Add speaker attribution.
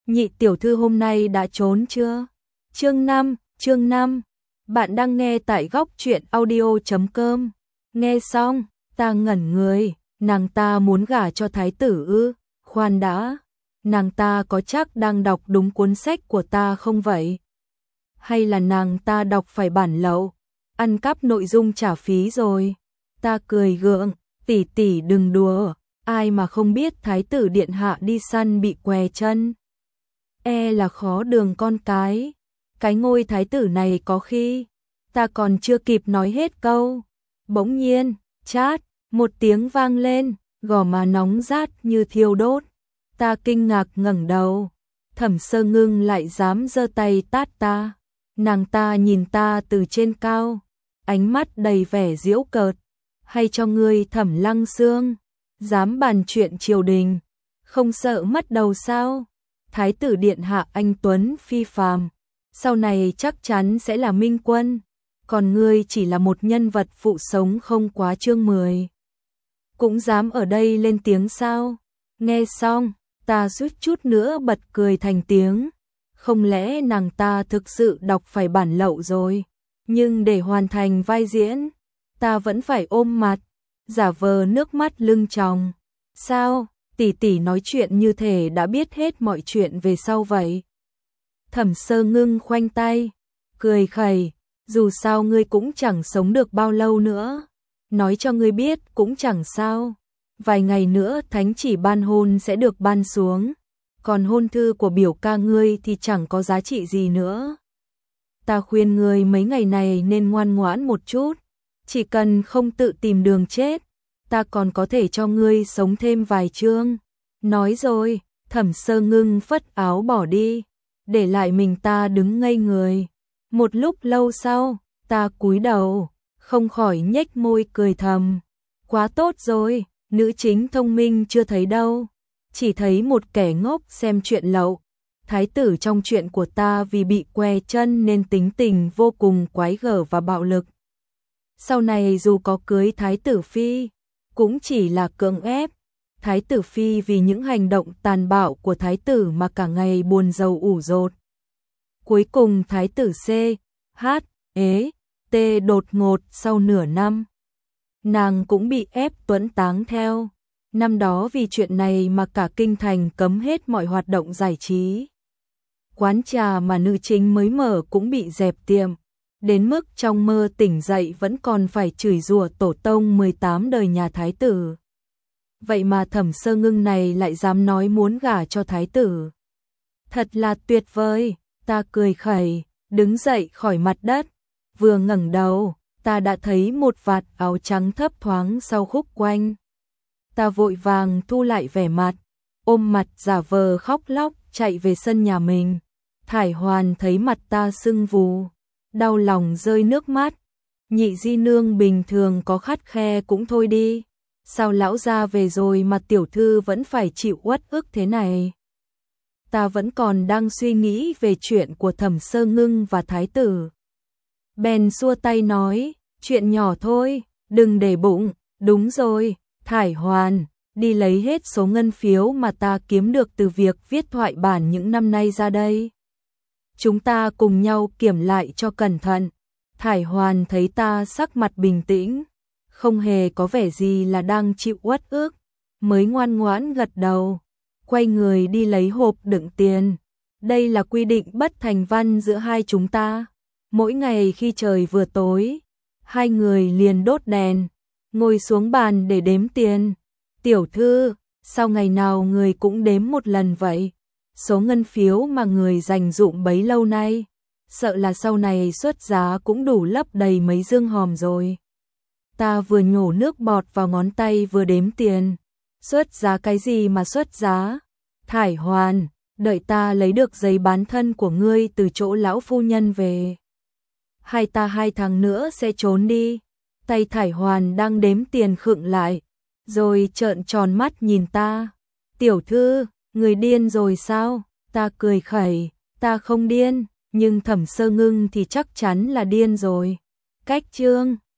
Speaker 1: Nhị tiểu thư hôm nay đã trốn chưa? Chương 5, bạn đang nghe tại góc truyện audio.com. Nghe xong, ta ngẩn người, nàng ta muốn gả cho thái tử ư? Khoan đã, nàng ta có chắc đang đọc đúng cuốn sách của ta không vậy? Hay là nàng ta đọc phải bản lậu, ăn cắp nội dung trả phí rồi? Ta cười gượng, tỷ tỷ đừng đùa, ai mà không biết thái tử điện hạ đi săn bị què chân. Là khó đường con cái ngôi thái tử này có khi, ta còn chưa kịp nói hết câu. Bỗng nhiên, chát, một tiếng vang lên, gò má nóng rát như thiêu đốt. Ta kinh ngạc ngẩng đầu, Thẩm Sơ Ngưng lại dám giơ tay tát ta. Nàng ta nhìn ta từ trên cao, ánh mắt đầy vẻ giễu cợt. Hay cho ngươi Thẩm Lăng Xương, dám bàn chuyện triều đình, không sợ mất đầu sao? Thái tử điện hạ anh tuấn phi phàm, sau này chắc chắn sẽ là minh quân, còn ngươi chỉ là một nhân vật phụ sống không quá chương 10. Cũng dám ở đây lên tiếng sao? Nghe xong, ta suýt chút nữa bật cười thành tiếng. Không lẽ nàng ta thực sự đọc phải bản lậu rồi? Nhưng để hoàn thành vai diễn, ta vẫn phải ôm mặt, giả vờ nước mắt lưng tròng. Sao? Tỷ tỷ nói chuyện như thể đã biết hết mọi chuyện về sau vậy. Thẩm Sơ Ngưng khoanh tay, cười khẩy, dù sao ngươi cũng chẳng sống được bao lâu nữa. Nói cho ngươi biết cũng chẳng sao. Vài ngày nữa thánh chỉ ban hôn sẽ được ban xuống, còn hôn thư của biểu ca ngươi thì chẳng có giá trị gì nữa. Ta khuyên ngươi mấy ngày này nên ngoan ngoãn một chút, chỉ cần không tự tìm đường chết, ta còn có thể cho ngươi sống thêm vài chương. Nói rồi, Thẩm Sơ Ngưng phất áo bỏ đi, để lại mình ta đứng ngây người. Một lúc lâu sau, ta cúi đầu, không khỏi nhếch môi cười thầm. Quá tốt rồi, nữ chính thông minh chưa thấy đâu, chỉ thấy một kẻ ngốc xem chuyện lậu. Thái tử trong chuyện của ta vì bị què chân nên tính tình vô cùng quái gở và bạo lực. Sau này dù có cưới thái tử phi, cũng chỉ là cưỡng ép. Thái tử phi vì những hành động tàn bạo của thái tử mà cả ngày buồn rầu ủ rột. Cuối cùng thái tử C, H, T đột ngột sau nửa năm, nàng cũng bị ép tuẫn táng theo. Năm đó vì chuyện này mà cả kinh thành cấm hết mọi hoạt động giải trí. Quán trà mà nữ chính mới mở cũng bị dẹp tiệm, đến mức trong mơ tỉnh dậy vẫn còn phải chửi rủa tổ tông 18 đời nhà thái tử. Vậy mà Thẩm Sơ Ngưng này lại dám nói muốn gả cho thái tử. Thật là tuyệt vời, ta cười khẩy, đứng dậy khỏi mặt đất. Vừa ngẩng đầu, ta đã thấy một vạt áo trắng thấp thoáng sau khúc quanh. Ta vội vàng thu lại vẻ mặt, ôm mặt giả vờ khóc lóc chạy về sân nhà mình. Thải Hoàn thấy mặt ta sưng vù, đau lòng rơi nước mắt. Nhị di nương bình thường có khắt khe cũng thôi đi, sao lão gia về rồi mà tiểu thư vẫn phải chịu uất ức thế này? Ta vẫn còn đang suy nghĩ về chuyện của Thẩm Sơ Ngưng và thái tử. Bèn xua tay nói, chuyện nhỏ thôi, đừng để bụng. Đúng rồi, Thải Hoàn, đi lấy hết số ngân phiếu mà ta kiếm được từ việc viết thoại bản những năm nay ra đây. Chúng ta cùng nhau kiểm lại cho cẩn thận. Thải Hoàn thấy ta sắc mặt bình tĩnh, không hề có vẻ gì là đang chịu uất ức, mới ngoan ngoãn gật đầu, quay người đi lấy hộp đựng tiền. Đây là quy định bất thành văn giữa hai chúng ta. Mỗi ngày khi trời vừa tối, hai người liền đốt đèn, ngồi xuống bàn để đếm tiền. Tiểu thư, sao ngày nào người cũng đếm một lần vậy? Số ngân phiếu mà người dành dụm bấy lâu nay, sợ là sau này xuất giá cũng đủ lấp đầy mấy dương hòm rồi. Ta vừa nhổ nước bọt vào ngón tay vừa đếm tiền. Xuất giá cái gì mà xuất giá? Thải Hoàn, đợi ta lấy được giấy bán thân của ngươi từ chỗ lão phu nhân về. Hai ta 2 tháng nữa sẽ trốn đi. Tay Thải Hoàn đang đếm tiền khựng lại, rồi trợn tròn mắt nhìn ta. Tiểu thư, người điên rồi sao? Ta cười khẩy, ta không điên, nhưng Thẩm Sơ Ngưng thì chắc chắn là điên rồi. Cách chương